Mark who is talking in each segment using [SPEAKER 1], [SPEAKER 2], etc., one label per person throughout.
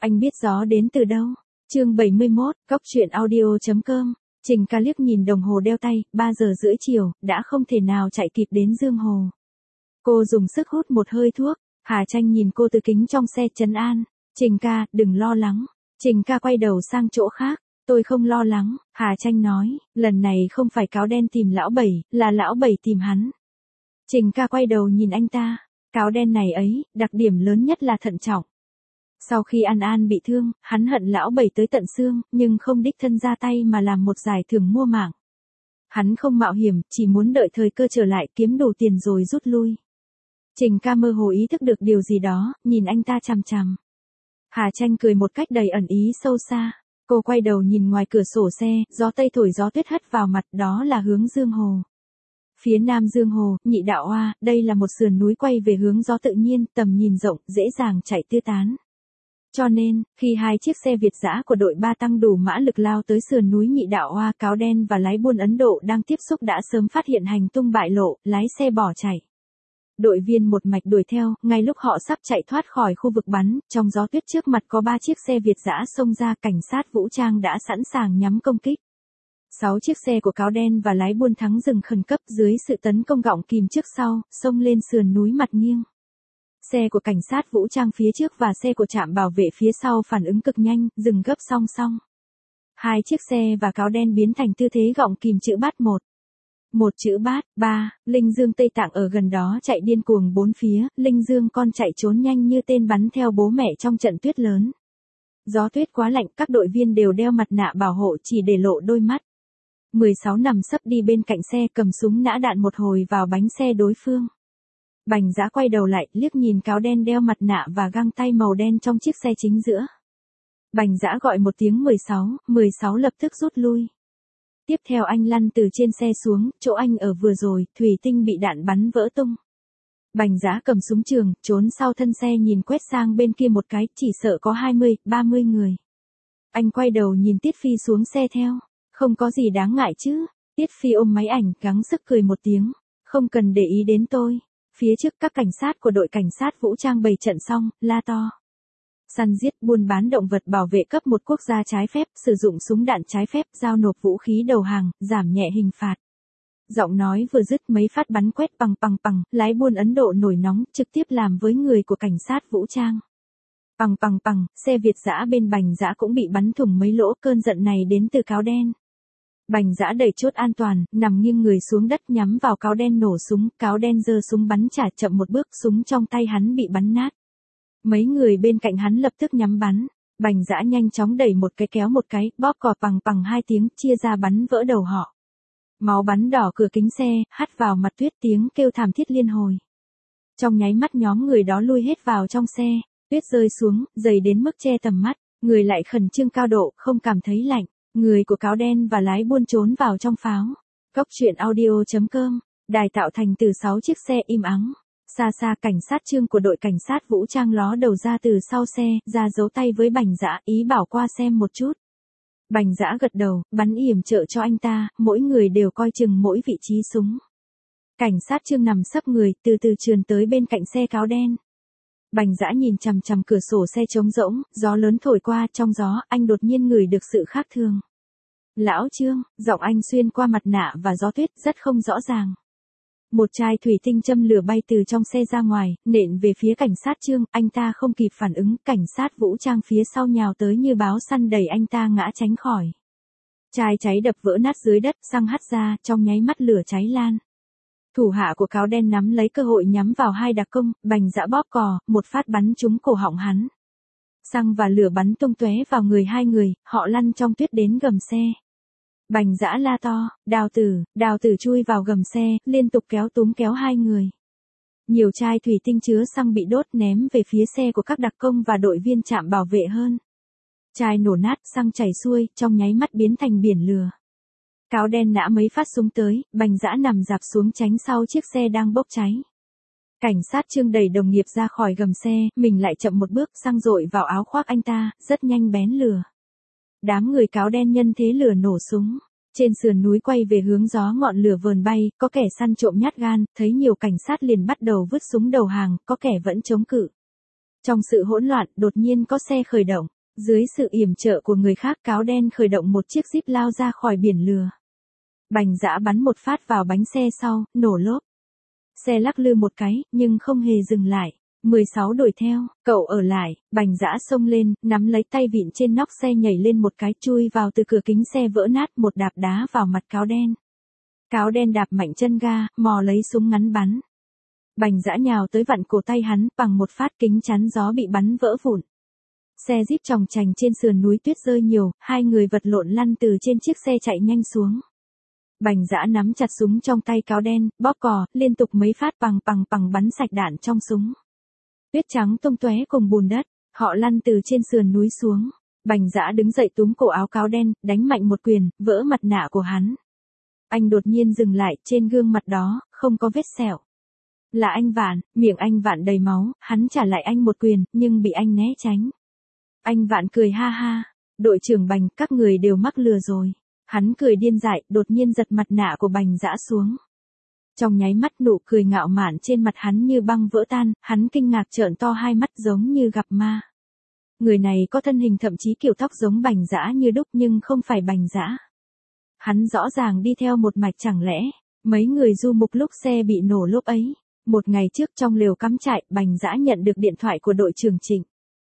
[SPEAKER 1] Anh biết gió đến từ đâu? Chương 71, cóc truyện audio.com. Trình Ca liếc nhìn đồng hồ đeo tay, 3 giờ rưỡi chiều, đã không thể nào chạy kịp đến Dương Hồ. Cô dùng sức hút một hơi thuốc, Hà Tranh nhìn cô từ kính trong xe trấn an. Trình ca, đừng lo lắng. Trình ca quay đầu sang chỗ khác. Tôi không lo lắng, Hà Tranh nói, lần này không phải cáo đen tìm lão Bảy, là lão Bảy tìm hắn. Trình ca quay đầu nhìn anh ta, cáo đen này ấy, đặc điểm lớn nhất là thận trọng. Sau khi An An bị thương, hắn hận lão Bảy tới tận xương, nhưng không đích thân ra tay mà làm một giải thưởng mua mạng. Hắn không mạo hiểm, chỉ muốn đợi thời cơ trở lại kiếm đủ tiền rồi rút lui. Trình ca mơ hồ ý thức được điều gì đó, nhìn anh ta chằm chằm. Hà Tranh cười một cách đầy ẩn ý sâu xa. Cô quay đầu nhìn ngoài cửa sổ xe, gió tây thổi gió tuyết hất vào mặt, đó là hướng Dương Hồ. Phía nam Dương Hồ, Nhị Đạo Oa, đây là một sườn núi quay về hướng gió tự nhiên, tầm nhìn rộng, dễ dàng chạy tứ tán. Cho nên, khi hai chiếc xe Việt dã của đội 3 tăng đủ mã lực lao tới sườn núi Nhị Đạo Oa, cáo đen và lái buôn Ấn Độ đang tiếp xúc đã sớm phát hiện hành tung bại lộ, lái xe bỏ chạy. Đội viên một mạch đuổi theo, ngay lúc họ sắp chạy thoát khỏi khu vực bắn, trong gió tuyết trước mặt có 3 chiếc xe Việt dã xông ra, cảnh sát vũ trang đã sẵn sàng nhắm công kích. 6 chiếc xe của cáo đen và lái buôn thắng dừng khẩn cấp dưới sự tấn công gọng kìm trước sau, xông lên sườn núi mặt nghiêng. Xe của cảnh sát vũ trang phía trước và xe của trạm bảo vệ phía sau phản ứng cực nhanh, dừng gấp song song. Hai chiếc xe và cáo đen biến thành tư thế gọng kìm chữ bát một. Một chữ bát, 3, Linh Dương Tây Tạng ở gần đó chạy điên cuồng bốn phía, Linh Dương con chạy trốn nhanh như tên bắn theo bố mẹ trong trận tuyết lớn. Gió tuyết quá lạnh, các đội viên đều đeo mặt nạ bảo hộ chỉ để lộ đôi mắt. 16 nằm sấp đi bên cạnh xe cầm súng nã đạn một hồi vào bánh xe đối phương. Bành Dã quay đầu lại, liếc nhìn cáo đen đeo mặt nạ và găng tay màu đen trong chiếc xe chính giữa. Bành Dã gọi một tiếng 16 lập tức rút lui. Tiếp theo anh lăn từ trên xe xuống, chỗ anh ở vừa rồi, thủy tinh bị đạn bắn vỡ tung. Bành Dã cầm súng trường, trốn sau thân xe nhìn quét sang bên kia một cái, chỉ sợ có 20-30 người. Anh quay đầu nhìn Tiết Phi xuống xe theo, không có gì đáng ngại chứ. Tiết Phi ôm máy ảnh, gắng sức cười một tiếng, không cần để ý đến tôi. Phía trước các cảnh sát của đội cảnh sát vũ trang bày trận xong, la to. Săn giết, buôn bán động vật, bảo vệ cấp một quốc gia trái phép, sử dụng súng đạn trái phép, giao nộp vũ khí đầu hàng, giảm nhẹ hình phạt. Giọng nói vừa dứt mấy phát bắn quét bằng, lái buôn Ấn Độ nổi nóng, trực tiếp làm với người của cảnh sát vũ trang. Bằng, xe Việt dã bên Bành Dã cũng bị bắn thủng mấy lỗ, cơn giận này đến từ cáo đen. Bành Dã đẩy chốt an toàn, nằm nghiêng người xuống đất nhắm vào cáo đen nổ súng, cáo đen giơ súng bắn trả, chậm một bước, súng trong tay hắn bị bắn nát. Mấy người bên cạnh hắn lập tức nhắm bắn, Bành Dã nhanh chóng đẩy một cái kéo một cái, bóp cò bằng 2 tiếng, chia ra bắn vỡ đầu họ. Máu bắn đỏ cửa kính xe, hắt vào mặt tuyết, tiếng kêu thảm thiết liên hồi. Trong nháy mắt nhóm người đó lui hết vào trong xe, tuyết rơi xuống, dày đến mức che tầm mắt, người lại khẩn trương cao độ, không cảm thấy lạnh. Người của cáo đen và lái buôn trốn vào trong pháo. cóc truyện audio.com, đài tạo thành từ 6 chiếc xe im ắng. Xa cảnh sát Trương của đội cảnh sát vũ trang ló đầu ra từ sau xe, ra giấu tay với Bành Dã, ý bảo qua xem một chút. Bành Dã gật đầu, bắn yểm trợ cho anh ta, mỗi người đều coi chừng mỗi vị trí súng. Cảnh sát Trương nằm sấp người, từ từ trườn tới bên cạnh xe cáo đen. Bành Dã nhìn chằm chằm cửa sổ xe trống rỗng, gió lớn thổi qua, trong gió, anh đột nhiên ngửi được sự khác thường. Lão Trương, giọng anh xuyên qua mặt nạ và gió tuyết, rất không rõ ràng. Một chai thủy tinh châm lửa bay từ trong xe ra ngoài, nện về phía cảnh sát Trương, anh ta không kịp phản ứng, cảnh sát vũ trang phía sau nhào tới như báo săn đẩy anh ta ngã tránh khỏi. Chai cháy đập vỡ nát dưới đất, xăng hắt ra, trong nháy mắt lửa cháy lan. Thủ hạ của cáo đen nắm lấy cơ hội nhắm vào hai đặc công, Bành Dã bóp cò, một phát bắn trúng cổ họng hắn. Xăng và lửa bắn tung tóe vào người hai người, họ lăn trong tuyết đến gầm xe. Bành Dã la to, đào tử chui vào gầm xe, liên tục kéo hai người. Nhiều chai thủy tinh chứa xăng bị đốt ném về phía xe của các đặc công và đội viên trạm bảo vệ hơn. Chai nổ nát, xăng chảy xuôi, trong nháy mắt biến thành biển lửa. Cáo đen nã mấy phát súng tới, Bành Dã nằm dạp xuống tránh sau chiếc xe đang bốc cháy. Cảnh sát Trương đẩy đồng nghiệp ra khỏi gầm xe, mình lại chậm một bước, xăng dội vào áo khoác anh ta, rất nhanh bén lửa. Đám người cáo đen nhân thế lửa nổ súng. Trên sườn núi quay về hướng gió ngọn lửa vờn bay, có kẻ săn trộm nhát gan, thấy nhiều cảnh sát liền bắt đầu vứt súng đầu hàng, có kẻ vẫn chống cự. Trong sự hỗn loạn, đột nhiên có xe khởi động. Dưới sự yểm trợ của người khác, cáo đen khởi động một chiếc jeep lao ra khỏi biển lửa. Bành Dã bắn một phát vào bánh xe sau, nổ lốp. Xe lắc lư một cái, nhưng không hề dừng lại. 16 đuổi theo, cậu ở lại. Bành Dã xông lên, nắm lấy tay vịn trên nóc xe nhảy lên một cái, chui vào từ cửa kính xe vỡ nát, một đạp đá vào mặt cáo đen. Cáo đen đạp mạnh chân ga, mò lấy súng ngắn bắn. Bành Dã nhào tới vặn cổ tay hắn, bằng một phát kính chắn gió bị bắn vỡ vụn. Xe jeep chòng chành trên sườn núi, tuyết rơi nhiều, hai người vật lộn lăn từ trên chiếc xe chạy nhanh xuống. Bành Dã nắm chặt súng trong tay cáo đen, bóp cò, liên tục mấy phát bằng bắn sạch đạn trong súng. Tuyết trắng tung tóe cùng bùn đất, họ lăn từ trên sườn núi xuống. Bành Dã đứng dậy túm cổ áo cáo đen, đánh mạnh một quyền, vỡ mặt nạ của hắn. Anh đột nhiên dừng lại, trên gương mặt đó, không có vết sẹo. Là anh Vạn, miệng anh Vạn đầy máu, hắn trả lại anh một quyền, nhưng bị anh né tránh. Anh Vạn cười ha ha, đội trưởng Bành, các người đều mắc lừa rồi. Hắn cười điên dại, đột nhiên giật mặt nạ của Bành Dã xuống. Trong nháy mắt nụ cười ngạo mạn trên mặt hắn như băng vỡ tan, hắn kinh ngạc trợn to hai mắt giống như gặp ma. Người này có thân hình thậm chí kiểu tóc giống Bành Dã như đúc nhưng không phải Bành Dã. Hắn rõ ràng đi theo một mạch, chẳng lẽ mấy người du mục lúc xe bị nổ lốp ấy. Một ngày trước trong lều cắm trại, Bành Dã nhận được điện thoại của đội trưởng Trịnh.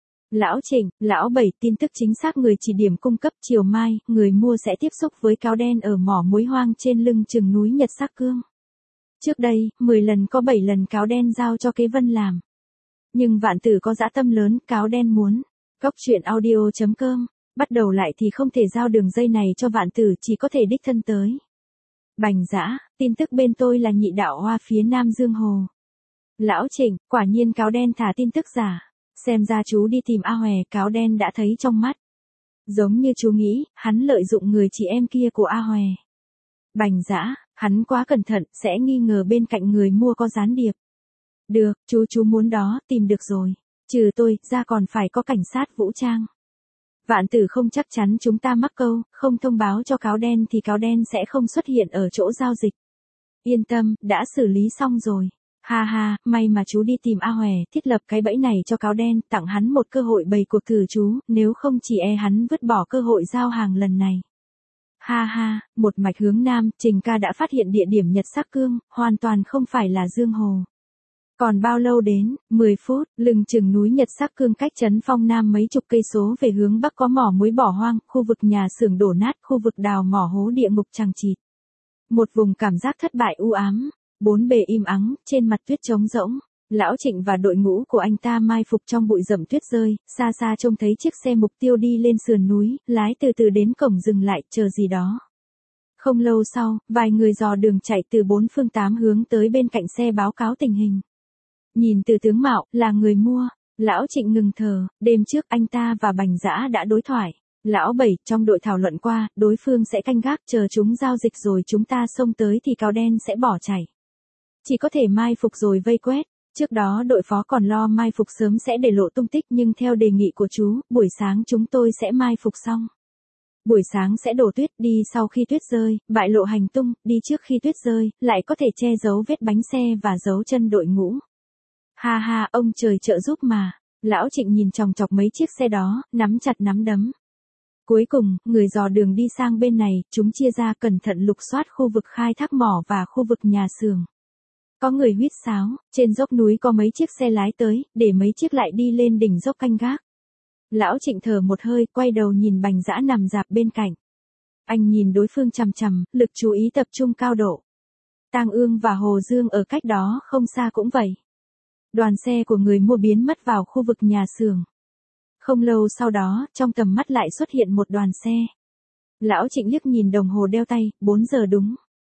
[SPEAKER 1] Lão Trịnh, lão Bảy, tin tức chính xác người chỉ điểm cung cấp, chiều mai, người mua sẽ tiếp xúc với cáo đen ở mỏ muối hoang trên lưng chừng núi Nhật Sắc Cương. Trước đây, 10 lần có 7 lần cáo đen giao cho Kế Vân làm. Nhưng Vạn Tử có dã tâm lớn, cáo đen muốn. Góc truyện audio.com, bắt đầu lại thì không thể giao đường dây này cho Vạn Tử, chỉ có thể đích thân tới. Bành Dã, tin tức bên tôi là nhị đạo hoa phía Nam Dương Hồ. Lão Trịnh, quả nhiên cáo đen thả tin tức giả. Xem ra chú đi tìm A Hòe, cáo đen đã thấy trong mắt. Giống như chú nghĩ, hắn lợi dụng người chị em kia của A Hòe. Bành Dã, hắn quá cẩn thận, sẽ nghi ngờ bên cạnh người mua có gián điệp. Được, chú muốn đó, tìm được rồi. Trừ tôi, ra còn phải có cảnh sát vũ trang. Vạn Tử không chắc chắn chúng ta mắc câu, không thông báo cho cáo đen thì cáo đen sẽ không xuất hiện ở chỗ giao dịch. Yên tâm, đã xử lý xong rồi. Ha ha, may mà chú đi tìm A Hòe, thiết lập cái bẫy này cho cáo đen, tặng hắn một cơ hội bày cuộc thử chú, nếu không chỉ hắn vứt bỏ cơ hội giao hàng lần này. Ha ha, một mạch hướng Nam, Trình ca đã phát hiện địa điểm Nhật Sắc Cương, hoàn toàn không phải là Dương Hồ. Còn bao lâu đến? 10 phút, lưng chừng núi Nhật Sắc Cương cách trấn Phong Nam mấy chục cây số về hướng Bắc có mỏ muối bỏ hoang, khu vực nhà xưởng đổ nát, khu vực đào mỏ hố địa ngục chằng chịt. Một vùng cảm giác thất bại u ám. Bốn bề im ắng, trên mặt tuyết trống rỗng. Lão Trịnh và đội ngũ của anh ta mai phục trong bụi rậm tuyết rơi, xa xa trông thấy chiếc xe mục tiêu đi lên sườn núi, lái từ từ đến cổng dừng lại, chờ gì đó. Không lâu sau, vài người dò đường chạy từ 4 phương 8 hướng tới bên cạnh xe báo cáo tình hình. Nhìn từ tướng mạo, là người mua. Lão Trịnh ngừng thở, đêm trước anh ta và Bành Dã đã đối thoại. Lão Bảy, trong đội thảo luận qua, đối phương sẽ canh gác chờ chúng giao dịch rồi chúng ta xông tới thì cáo đen sẽ bỏ chạy. Chỉ có thể mai phục rồi vây quét. Trước đó đội phó còn lo mai phục sớm sẽ để lộ tung tích nhưng theo đề nghị của chú, buổi sáng chúng tôi sẽ mai phục xong. Buổi sáng sẽ đổ tuyết, đi sau khi tuyết rơi, bại lộ hành tung, đi trước khi tuyết rơi, lại có thể che giấu vết bánh xe và dấu chân đội ngũ. Ha ha, ông trời trợ giúp mà. Lão Trịnh nhìn chòng chọc mấy chiếc xe đó, nắm chặt nắm đấm. Cuối cùng, người dò đường đi sang bên này, chúng chia ra cẩn thận lục soát khu vực khai thác mỏ và khu vực nhà xưởng. Có người huýt sáo, trên dốc núi có mấy chiếc xe lái tới, để mấy chiếc lại đi lên đỉnh dốc canh gác. Lão Trịnh thở một hơi, quay đầu nhìn Bành Dã nằm rạp bên cạnh. Anh nhìn đối phương chằm chằm, lực chú ý tập trung cao độ. Tang Ương và Hồ Dương ở cách đó không xa cũng vậy. Đoàn xe của người mua biến mất vào khu vực nhà xưởng. Không lâu sau đó, trong tầm mắt lại xuất hiện một đoàn xe. Lão Trịnh liếc nhìn đồng hồ đeo tay, 4 giờ đúng.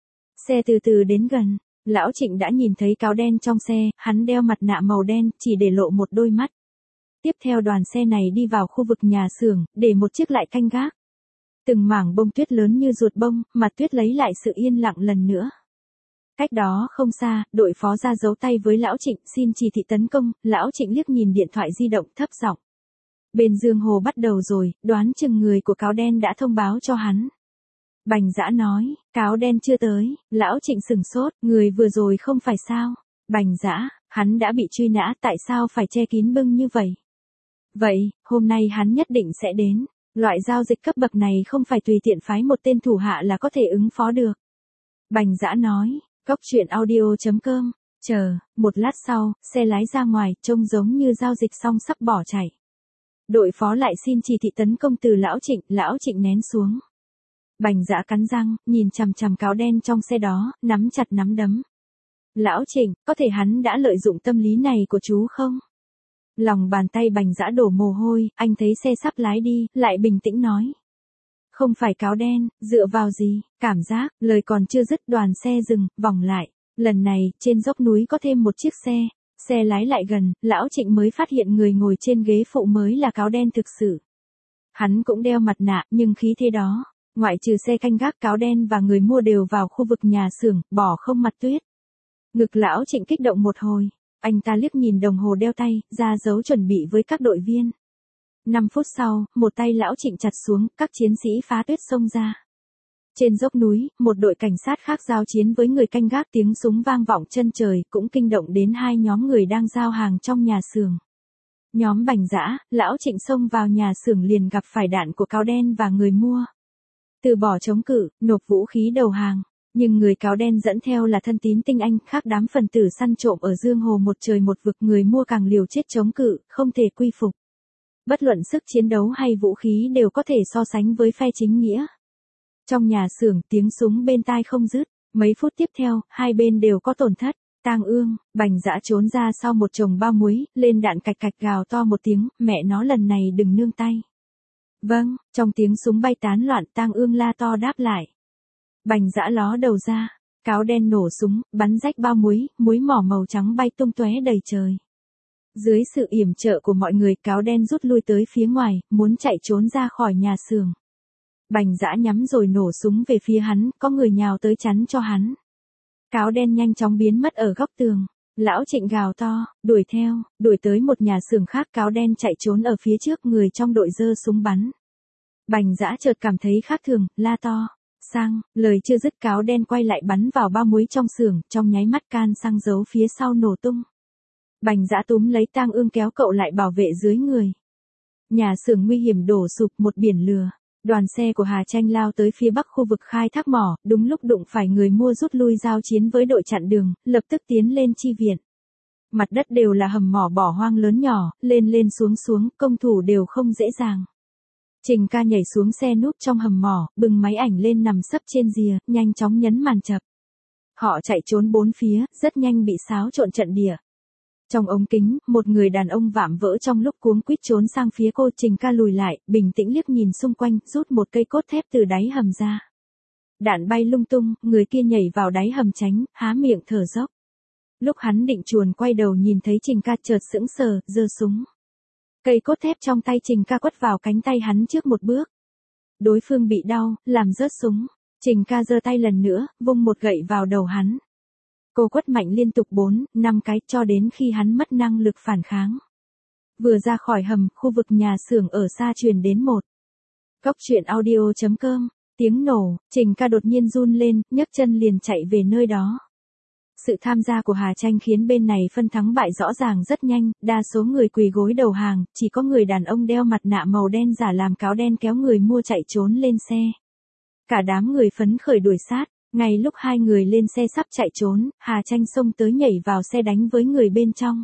[SPEAKER 1] Xe từ từ đến gần. Lão Trịnh đã nhìn thấy cáo đen trong xe, hắn đeo mặt nạ màu đen, chỉ để lộ một đôi mắt. Tiếp theo đoàn xe này đi vào khu vực nhà xưởng, để một chiếc lại canh gác. Từng mảng bông tuyết lớn như ruột bông, mặt tuyết lấy lại sự yên lặng lần nữa. Cách đó không xa, đội phó ra giấu tay với Lão Trịnh, xin chỉ thị tấn công, Lão Trịnh liếc nhìn điện thoại di động thấp giọng. Bên Dương Hồ bắt đầu rồi, đoán chừng người của cáo đen đã thông báo cho hắn. Bành Dã nói, cáo đen chưa tới, Lão Trịnh sửng sốt, người vừa rồi không phải sao. Bành Dã, hắn đã bị truy nã, tại sao phải che kín bưng như vậy? Vậy, hôm nay hắn nhất định sẽ đến. Loại giao dịch cấp bậc này không phải tùy tiện phái một tên thủ hạ là có thể ứng phó được. Bành Dã nói, cóc truyện audio.com, chờ, một lát sau, xe lái ra ngoài, trông giống như giao dịch xong sắp bỏ chạy. Đội phó lại xin chỉ thị tấn công từ Lão Trịnh nén xuống. Bành Dã cắn răng, nhìn chằm chằm cáo đen trong xe đó, nắm chặt nắm đấm. Lão Trịnh, có thể hắn đã lợi dụng tâm lý này của chú không? Lòng bàn tay Bành Dã đổ mồ hôi, anh thấy xe sắp lái đi, lại bình tĩnh nói. Không phải cáo đen, dựa vào gì, cảm giác, lời còn chưa dứt đoàn xe dừng, vòng lại. Lần này, trên dốc núi có thêm một chiếc xe lái lại gần, Lão Trịnh mới phát hiện người ngồi trên ghế phụ mới là cáo đen thực sự. Hắn cũng đeo mặt nạ, nhưng khí thế đó, ngoại trừ xe canh gác cáo đen và người mua đều vào khu vực nhà xưởng, bỏ không mặt tuyết. Ngực Lão Trịnh kích động một hồi, anh ta liếc nhìn đồng hồ đeo tay, ra dấu chuẩn bị với các đội viên. 5 phút sau, một tay Lão Trịnh chặt xuống, các chiến sĩ phá tuyết xông ra. Trên dốc núi, một đội cảnh sát khác giao chiến với người canh gác, tiếng súng vang vọng chân trời, cũng kinh động đến hai nhóm người đang giao hàng trong nhà xưởng. Nhóm Bành Dã, Lão Trịnh xông vào nhà xưởng liền gặp phải đạn của cáo đen và người mua. Từ bỏ chống cự, nộp vũ khí đầu hàng. Nhưng người cáo đen dẫn theo là thân tín tinh anh, khác đám phần tử săn trộm ở Dương Hồ một trời một vực, người mua càng liều chết chống cự, không thể quy phục. Bất luận sức chiến đấu hay vũ khí đều có thể so sánh với phe chính nghĩa. Trong nhà xưởng, tiếng súng bên tai không dứt, mấy phút tiếp theo, hai bên đều có tổn thất. Tang Ương, Bành Dã trốn ra sau một chồng bao muối, lên đạn cạch cạch gào to một tiếng, mẹ nó lần này đừng nương tay. Vâng, trong tiếng súng bay tán loạn, Tang Ương la to đáp lại. Bành Dã ló đầu ra, cáo đen nổ súng, bắn rách bao muối mỏ màu trắng bay tung tóe đầy trời. Dưới sự yểm trợ của mọi người, cáo đen rút lui tới phía ngoài, muốn chạy trốn ra khỏi nhà xưởng. Bành Dã nhắm rồi nổ súng về phía hắn, có người nhào tới chắn cho hắn. Cáo đen nhanh chóng biến mất ở góc tường. Lão Trịnh gào to, đuổi theo, đuổi tới một nhà xưởng khác, cáo đen chạy trốn ở phía trước, người trong đội giơ súng bắn. Bành Dã chợt cảm thấy khác thường, la to. Xăng, lời chưa dứt cáo đen quay lại bắn vào bao muối trong xưởng, trong nháy mắt can xăng giấu phía sau nổ tung. Bành Dã túm lấy Tang Ương kéo cậu lại bảo vệ dưới người. Nhà xưởng nguy hiểm đổ sụp, một biển lửa. Đoàn xe của Hà Tranh lao tới phía bắc khu vực khai thác mỏ, đúng lúc đụng phải người mua rút lui giao chiến với đội chặn đường, lập tức tiến lên chi viện. Mặt đất đều là hầm mỏ bỏ hoang lớn nhỏ, lên xuống, công thủ đều không dễ dàng. Trình Ca nhảy xuống xe núp trong hầm mỏ, bưng máy ảnh lên nằm sấp trên rìa, nhanh chóng nhấn màn chập. Họ chạy trốn bốn phía, rất nhanh bị xáo trộn trận địa. Trong ống kính, một người đàn ông vạm vỡ trong lúc cuống quýt trốn sang phía cô. Trình Ca lùi lại, bình tĩnh liếc nhìn xung quanh, rút một cây cốt thép từ đáy hầm ra. Đạn bay lung tung, người kia nhảy vào đáy hầm tránh, há miệng thở dốc. Lúc hắn định chuồn quay đầu nhìn thấy Trình Ca chợt sững sờ, giơ súng. Cây cốt thép trong tay Trình Ca quất vào cánh tay hắn trước một bước. Đối phương bị đau, làm rớt súng. Trình Ca giơ tay lần nữa, vung một gậy vào đầu hắn. Cô quất mạnh liên tục 4-5 cái cho đến khi hắn mất năng lực phản kháng. Vừa ra khỏi hầm, khu vực nhà xưởng ở xa truyền đến một. Cóc truyện audio.com, tiếng nổ, Trình Ca đột nhiên run lên, nhấc chân liền chạy về nơi đó. Sự tham gia của Hà Tranh khiến bên này phân thắng bại rõ ràng rất nhanh, đa số người quỳ gối đầu hàng, chỉ có người đàn ông đeo mặt nạ màu đen giả làm cáo đen kéo người mua chạy trốn lên xe. Cả đám người phấn khởi đuổi sát, ngay lúc hai người lên xe sắp chạy trốn, Hà Tranh xông tới nhảy vào xe đánh với người bên trong.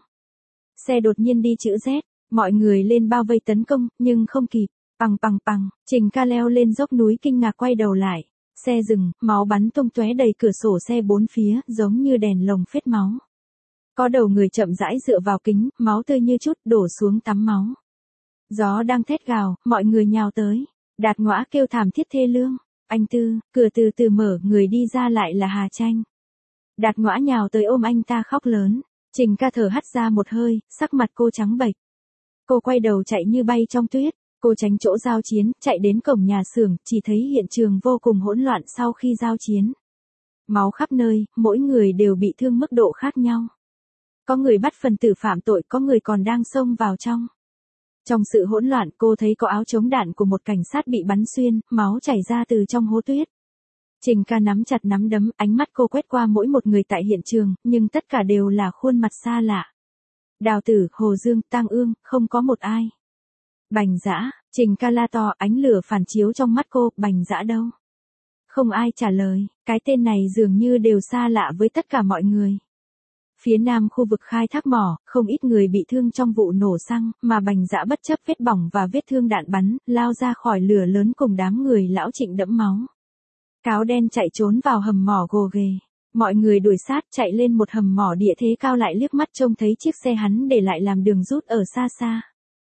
[SPEAKER 1] Xe đột nhiên đi chữ Z, mọi người lên bao vây tấn công, nhưng không kịp, pằng, Trình Ca leo lên dốc núi kinh ngạc quay đầu lại. Xe dừng, máu bắn tung tóe đầy cửa sổ xe bốn phía, giống như đèn lồng phết máu. Có đầu người chậm rãi dựa vào kính, máu tươi như chút đổ xuống tắm máu. Gió đang thét gào, mọi người nhào tới. Đạt Ngõa kêu thảm thiết thê lương. Anh Tư, cửa từ từ mở, người đi ra lại là Hà Tranh. Đạt Ngõa nhào tới ôm anh ta khóc lớn. Trình Ca thở hắt ra một hơi, sắc mặt cô trắng bệch. Cô quay đầu chạy như bay trong tuyết. Cô tránh chỗ giao chiến, chạy đến cổng nhà xưởng, chỉ thấy hiện trường vô cùng hỗn loạn sau khi giao chiến. Máu khắp nơi, mỗi người đều bị thương mức độ khác nhau. Có người bắt phần tử phạm tội, có người còn đang xông vào trong. Trong sự hỗn loạn, cô thấy có áo chống đạn của một cảnh sát bị bắn xuyên, máu chảy ra từ trong hố tuyết. Trình Ca nắm chặt nắm đấm, ánh mắt cô quét qua mỗi một người tại hiện trường, nhưng tất cả đều là khuôn mặt xa lạ. Đào Tử, Hồ Dương, Tang Ương, không có một ai. Bành Dã, Trình Ca la to, ánh lửa phản chiếu trong mắt cô, Bành Dã đâu? Không ai trả lời, cái tên này dường như đều xa lạ với tất cả mọi người. Phía nam khu vực khai thác mỏ, không ít người bị thương trong vụ nổ xăng, mà Bành Dã bất chấp vết bỏng và vết thương đạn bắn, lao ra khỏi lửa lớn cùng đám người lão Trịnh đẫm máu. Cáo đen chạy trốn vào hầm mỏ gồ ghề. Mọi người đuổi sát chạy lên một hầm mỏ địa thế cao lại liếc mắt trông thấy chiếc xe hắn để lại làm đường rút ở xa xa.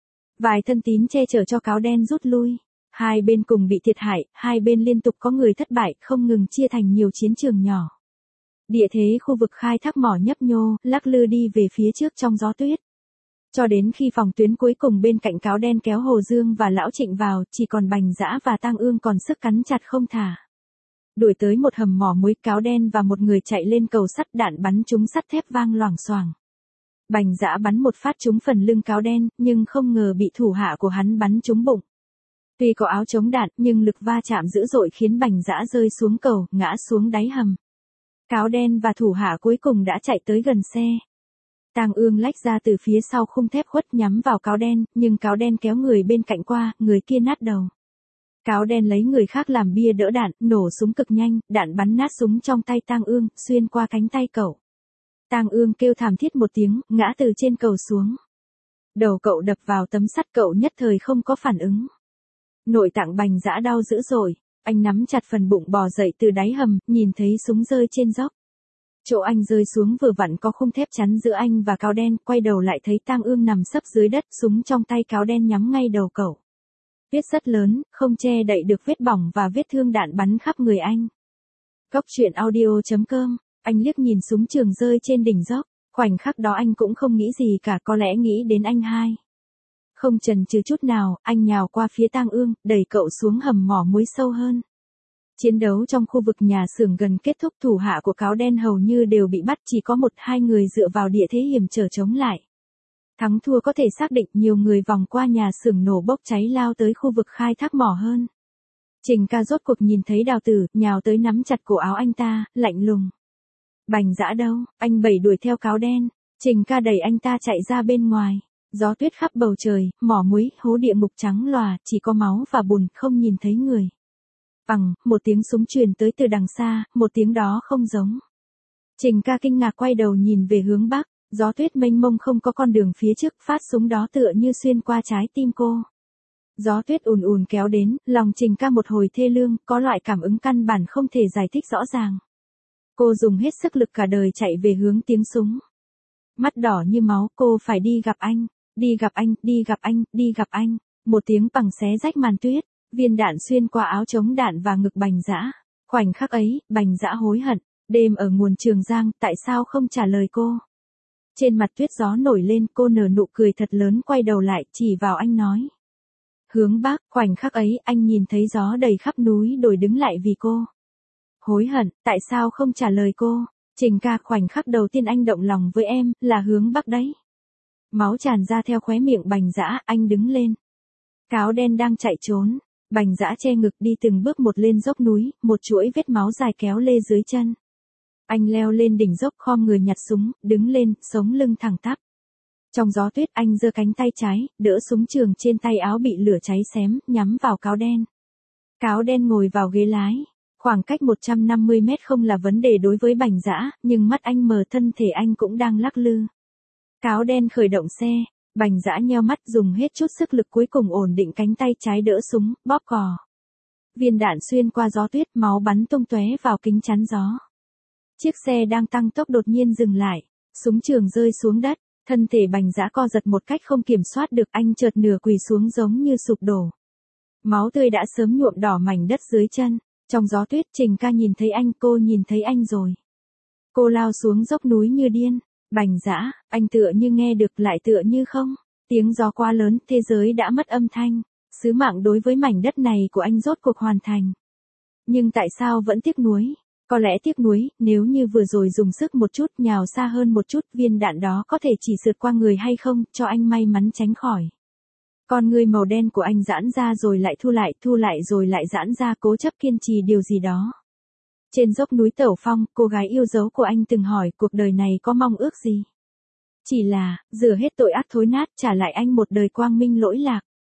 [SPEAKER 1] Vài thân tín che chở cho cáo đen rút lui. Hai bên cùng bị thiệt hại, hai bên liên tục có người thất bại, không ngừng chia thành nhiều chiến trường nhỏ. Địa thế khu vực khai thác mỏ nhấp nhô, lắc lư đi về phía trước trong gió tuyết. Cho đến khi phòng tuyến cuối cùng bên cạnh cáo đen kéo Hồ Dương và lão Trịnh vào, chỉ còn Bành Dã và Tang Ương còn sức cắn chặt không thả. Đuổi tới một hầm mỏ muối, cáo đen và một người chạy lên cầu sắt, đạn bắn trúng sắt thép vang loảng xoảng. Bành Dã bắn một phát trúng phần lưng cáo đen, nhưng không ngờ bị thủ hạ của hắn bắn trúng bụng. Tuy có áo chống đạn, nhưng lực va chạm dữ dội khiến Bành Dã rơi xuống cầu, ngã xuống đáy hầm. Cáo đen và thủ hạ cuối cùng đã chạy tới gần xe. Tang Ương lách ra từ phía sau khung thép khuất nhắm vào cáo đen, nhưng cáo đen kéo người bên cạnh qua, người kia nát đầu. Cáo đen lấy người khác làm bia đỡ đạn, nổ súng cực nhanh, đạn bắn nát súng trong tay Tang Ương, xuyên qua cánh tay cậu. Tang Ương kêu thảm thiết một tiếng, ngã từ trên cầu xuống. Đầu cậu đập vào tấm sắt, cậu nhất thời không có phản ứng. Nội tạng Bành Dã đau dữ dội, anh nắm chặt phần bụng bò dậy từ đáy hầm, nhìn thấy súng rơi trên dốc. Chỗ anh rơi xuống vừa vặn có khung thép chắn giữa anh và cáo đen, quay đầu lại thấy Tang Ương nằm sấp dưới đất, súng trong tay cáo đen nhắm ngay đầu cậu. Vết rất lớn, không che đậy được vết bỏng và vết thương đạn bắn khắp người anh. Cốc truyện audio.com, anh liếc nhìn súng trường rơi trên đỉnh dốc, khoảnh khắc đó anh cũng không nghĩ gì cả, có lẽ nghĩ đến anh hai. Không chần chừ chút nào, anh nhào qua phía Tang Ương, đẩy cậu xuống hầm mỏ muối sâu hơn. Chiến đấu trong khu vực nhà xưởng gần kết thúc, thủ hạ của cáo đen hầu như đều bị bắt, chỉ có một hai người dựa vào địa thế hiểm trở chống lại. Thắng thua có thể xác định, nhiều người vòng qua nhà xưởng nổ bốc cháy lao tới khu vực khai thác mỏ hơn. Trình Ca rốt cuộc nhìn thấy Đào Tử, nhào tới nắm chặt cổ áo anh ta, lạnh lùng. Bành Dã đâu? Anh Bảy đuổi theo cáo đen. Trình Ca đẩy anh ta chạy ra bên ngoài. Gió tuyết khắp bầu trời, mỏ muối, hố địa ngục trắng lòa, chỉ có máu và bùn, không nhìn thấy người. Một tiếng súng truyền tới từ đằng xa, một tiếng đó không giống. Trình Ca kinh ngạc quay đầu nhìn về hướng bắc, gió tuyết mênh mông không có con đường phía trước, phát súng đó tựa như xuyên qua trái tim cô. Gió tuyết ùn ùn kéo đến, lòng Trình Ca một hồi thê lương, có loại cảm ứng căn bản không thể giải thích rõ ràng. Cô dùng hết sức lực cả đời chạy về hướng tiếng súng. Mắt đỏ như máu, cô phải đi gặp anh, đi gặp anh, đi gặp anh, đi gặp anh. Một tiếng bằng xé rách màn tuyết, viên đạn xuyên qua áo chống đạn và ngực Bành Dã. Khoảnh khắc ấy, Bành Dã hối hận, đêm ở nguồn Trường Giang, tại sao không trả lời cô? Trên mặt tuyết gió nổi lên, cô nở nụ cười thật lớn, quay đầu lại, chỉ vào anh nói. Hướng bắc, khoảnh khắc ấy, anh nhìn thấy gió đầy khắp núi đồi đứng lại vì cô. Hối hận, tại sao không trả lời cô? Trình Ca, khoảnh khắc đầu tiên anh động lòng với em, là hướng bắc đấy. Máu tràn ra theo khóe miệng Bành Dã, anh đứng lên. Cáo đen đang chạy trốn, Bành Dã che ngực đi từng bước một lên dốc núi, một chuỗi vết máu dài kéo lê dưới chân. Anh leo lên đỉnh dốc, khom người nhặt súng, đứng lên, sống lưng thẳng tắp. Trong gió tuyết anh giơ cánh tay trái, đỡ súng trường trên tay áo bị lửa cháy xém, nhắm vào cáo đen. Cáo đen ngồi vào ghế lái. Khoảng cách 150 mét không là vấn đề đối với Bành Dã, nhưng mắt anh mờ, thân thể anh cũng đang lắc lư. Cáo đen khởi động xe, Bành Dã nheo mắt, dùng hết chút sức lực cuối cùng ổn định cánh tay trái đỡ súng, bóp cò. Viên đạn xuyên qua gió tuyết, máu bắn tung tóe vào kính chắn gió. Chiếc xe đang tăng tốc đột nhiên dừng lại, súng trường rơi xuống đất, thân thể Bành Dã co giật một cách không kiểm soát được, anh chợt nửa quỳ xuống giống như sụp đổ. Máu tươi đã sớm nhuộm đỏ mảnh đất dưới chân. Trong gió tuyết, Trình Ca nhìn thấy anh, cô nhìn thấy anh rồi. Cô lao xuống dốc núi như điên. Bành Dã, anh tựa như nghe được lại tựa như không. Tiếng gió quá lớn, thế giới đã mất âm thanh. Sứ mạng đối với mảnh đất này của anh rốt cuộc hoàn thành. Nhưng tại sao vẫn tiếc nuối? Có lẽ tiếc nuối, nếu như vừa rồi dùng sức một chút, nhào xa hơn một chút, viên đạn đó có thể chỉ sượt qua người hay không, cho anh may mắn tránh khỏi. Con người màu đen của anh giãn ra rồi lại thu lại rồi lại giãn ra, cố chấp kiên trì điều gì đó. Trên dốc núi Tẩu Phong, cô gái yêu dấu của anh từng hỏi cuộc đời này có mong ước gì? Chỉ là, rửa hết tội ác thối nát, trả lại anh một đời quang minh lỗi lạc.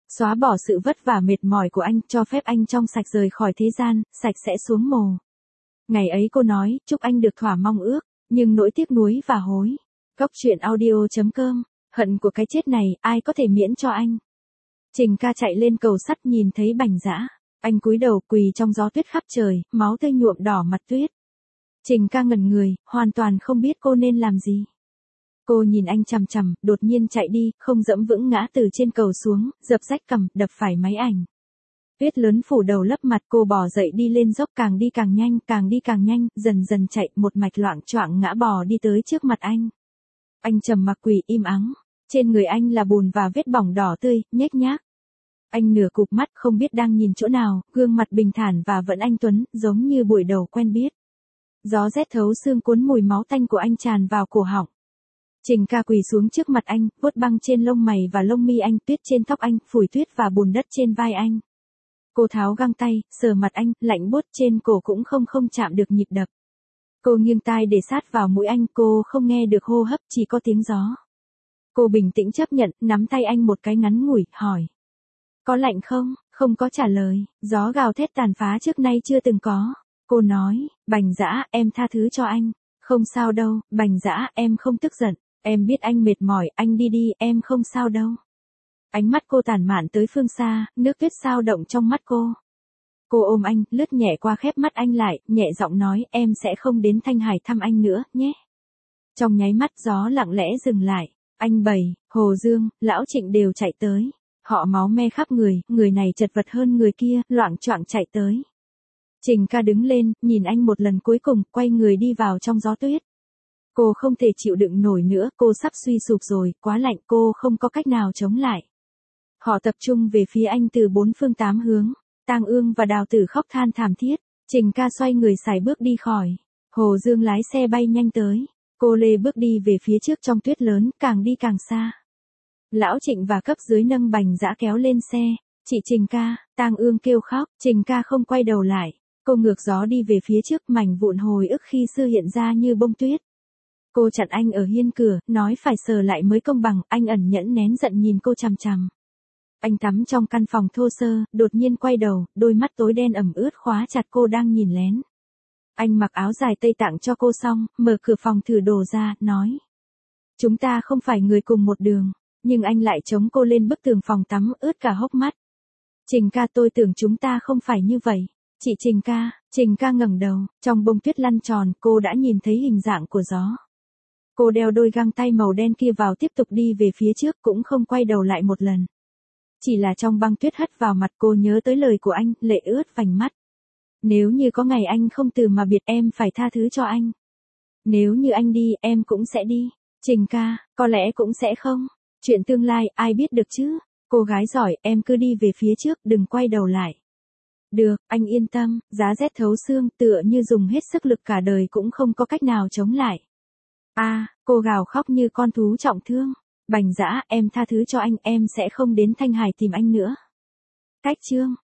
[SPEAKER 1] Xóa bỏ sự vất vả mệt mỏi của anh, cho phép anh trong sạch rời khỏi thế gian, sạch sẽ xuống mồ. Ngày ấy cô nói, chúc anh được thỏa mong ước, nhưng nỗi tiếc nuối và hối. Góc truyện audio.com, hận của cái chết này, ai có thể miễn cho anh. Trình Ca chạy lên cầu sắt nhìn thấy Bành Dã. Anh cúi đầu quỳ trong gió tuyết khắp trời, máu tươi nhuộm đỏ mặt tuyết. Trình Ca ngẩn người, hoàn toàn không biết cô nên làm gì. Cô nhìn anh chằm chằm, đột nhiên chạy đi, không dẫm vững ngã từ trên cầu xuống, dập rách cằm, đập phải máy ảnh. Tuyết lớn phủ đầu lấp mặt, cô bò dậy đi lên dốc, càng đi càng nhanh, dần dần chạy, một mạch loạng choạng ngã bò đi tới trước mặt anh. Anh trầm mặc quỳ im ắng, trên người anh là bùn và vết bỏng đỏ tươi, nhếch nhác. Anh nửa cụp mắt không biết đang nhìn chỗ nào, gương mặt bình thản và vẫn anh tuấn, giống như buổi đầu quen biết. Gió rét thấu xương cuốn mùi máu tanh của anh tràn vào cổ họng. Trình Ca quỳ xuống trước mặt anh, vuốt băng trên lông mày và lông mi anh, tuyết trên tóc anh, phủi tuyết và bùn đất trên vai anh. Cô tháo găng tay, sờ mặt anh, lạnh buốt trên cổ cũng không chạm được nhịp đập. Cô nghiêng tai để sát vào mũi anh, cô không nghe được hô hấp, chỉ có tiếng gió. Cô bình tĩnh chấp nhận, nắm tay anh một cái ngắn ngủi, hỏi. Có lạnh không? Không có trả lời, gió gào thét tàn phá trước nay chưa từng có. Cô nói, Bành Dã, em tha thứ cho anh. Không sao đâu, Bành Dã, em không tức giận. Em biết anh mệt mỏi, anh đi đi, em không sao đâu. Ánh mắt cô tản mạn tới phương xa, nước tuyết sao động trong mắt cô. Cô ôm anh, lướt nhẹ qua khép mắt anh lại, nhẹ giọng nói, em sẽ không đến Thanh Hải thăm anh nữa, nhé. Trong nháy mắt gió lặng lẽ dừng lại, anh Bảy, Hồ Dương, Lão Trịnh đều chạy tới. Họ máu me khắp người này chật vật hơn người kia, loạng choạng chạy tới. Trình Ca đứng lên, nhìn anh một lần cuối cùng, quay người đi vào trong gió tuyết. Cô không thể chịu đựng nổi nữa, cô sắp suy sụp rồi, quá lạnh, cô không có cách nào chống lại. Họ tập trung về phía anh từ bốn phương tám hướng. Tang Ương và Đào Tử khóc than thảm thiết. Trình Ca xoay người sải bước đi khỏi. Hồ Dương lái xe bay nhanh tới. Cô lê bước đi về phía trước trong tuyết lớn, càng đi càng xa. Lão Trịnh và cấp dưới nâng Bành Dã kéo lên xe. Chị Trình Ca, Tang Ương kêu khóc. Trình Ca không quay đầu lại. Cô ngược gió đi về phía trước, mảnh vụn hồi ức khi xưa hiện ra như bông tuyết. Cô chặn anh ở hiên cửa, nói phải sờ lại mới công bằng, anh ẩn nhẫn nén giận nhìn cô chằm chằm. Anh tắm trong căn phòng thô sơ, đột nhiên quay đầu, đôi mắt tối đen ẩm ướt khóa chặt cô đang nhìn lén. Anh mặc áo dài tây tặng cho cô xong, mở cửa phòng thử đồ ra, nói. Chúng ta không phải người cùng một đường, nhưng anh lại chống cô lên bức tường phòng tắm, ướt cả hốc mắt. Trình Ca, tôi tưởng chúng ta không phải như vậy. Chị Trình Ca ngẩng đầu, trong bông tuyết lăn tròn, cô đã nhìn thấy hình dạng của gió. Cô đeo đôi găng tay màu đen kia vào, tiếp tục đi về phía trước, cũng không quay đầu lại một lần. Chỉ là trong băng tuyết hất vào mặt cô nhớ tới lời của anh, lệ ướt vành mắt. Nếu như có ngày anh không từ mà biệt, em phải tha thứ cho anh. Nếu như anh đi, em cũng sẽ đi. Trình Ca, có lẽ cũng sẽ không. Chuyện tương lai, ai biết được chứ. Cô gái giỏi, em cứ đi về phía trước, đừng quay đầu lại. Được, anh yên tâm, giá rét thấu xương, tựa như dùng hết sức lực cả đời cũng không có cách nào chống lại. Cô gào khóc như con thú trọng thương. Bành Dã, em tha thứ cho anh, em sẽ không đến Thanh Hải tìm anh nữa. Cách chương